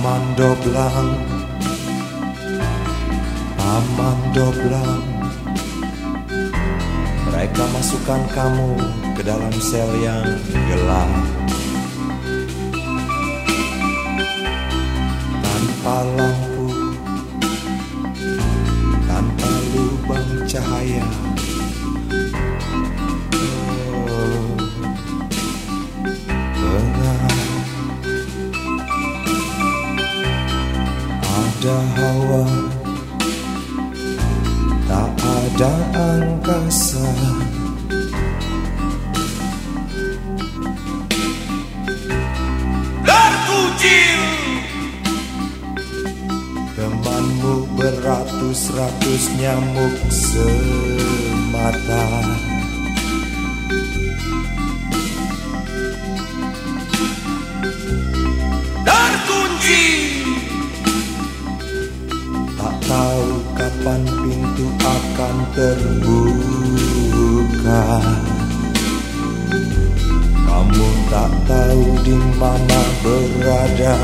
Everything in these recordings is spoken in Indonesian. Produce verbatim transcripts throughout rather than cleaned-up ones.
Paman Doblang, Paman Doblang, mereka masukkan kamu ke dalam sel yang gelap. Tanpa lampu, tanpa lubang cahaya. Oh, gelap. Ada hawa, tak ada angkasa. Terkucil temanmu beratus-ratus nyamuk semata. terkunci, Tak tahu kapan pintu akan terbuka. Kamu tak tahu di mana berada.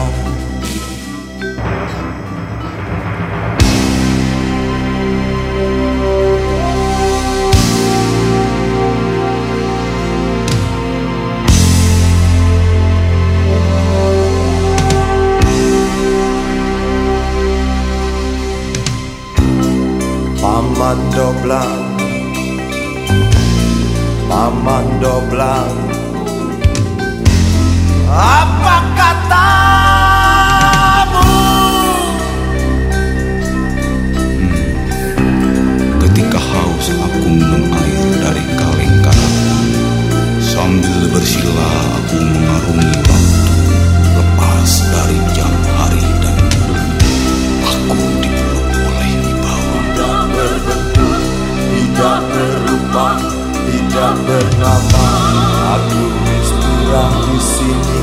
Paman Doblang, Paman Doblang, apa katamu? Hmm. Ketika haus aku minum air dari kaleng karatku, sambil bersila aku mengarungi waktu, lepas dari jam hari dan bulan. Aku dipeluk oleh wibawa. tidak berbentuk, tidak berupa, tidak bernama. Aku istirahat di sini.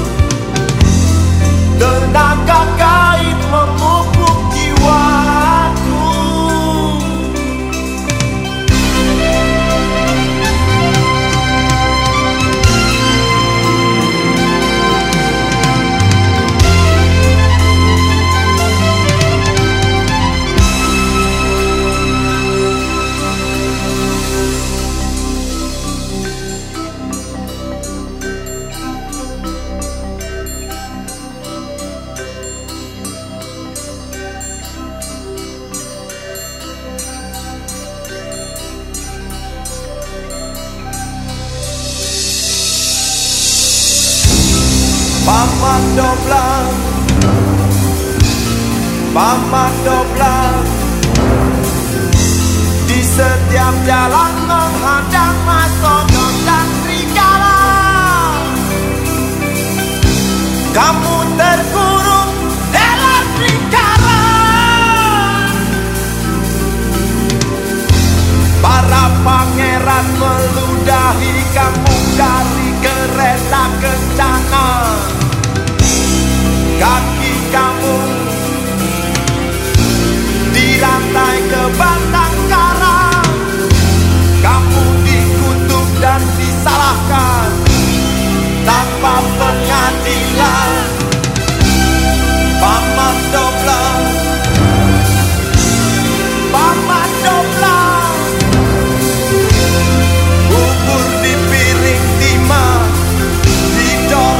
Tenaga gaib memupuk jiwaku. Paman Doblang, Paman Doblang, Di setiap jalan menghadang mastodon dan serigala. Kamu terkurung dalam serigala. Para pangeran meludahi kamu dari kereta kencana. Kaki kamu di lantai ke batang karang. Kamu dikutuk dan disalahkan tanpa pengadilan. Paman Doblang, Paman Doblang, bubur di piring timah, didol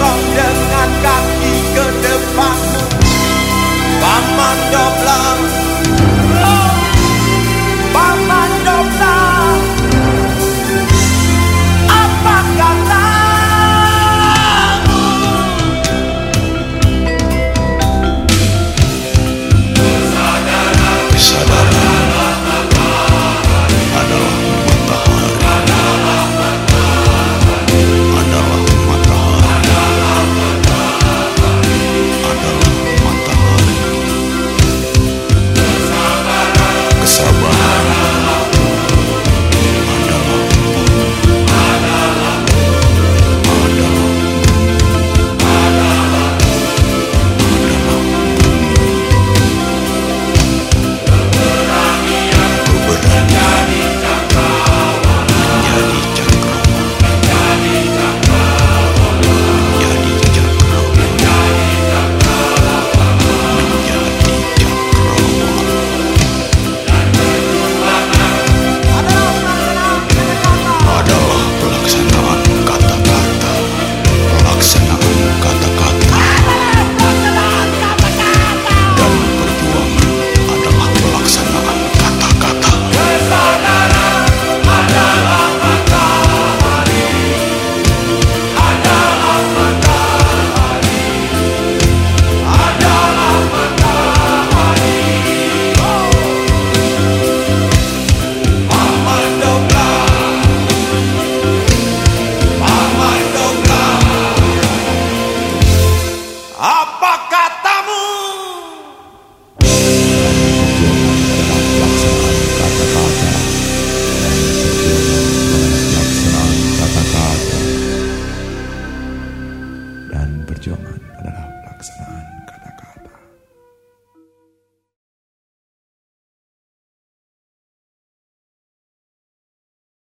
dan perjuangan adalah pelaksanaan kata-kata.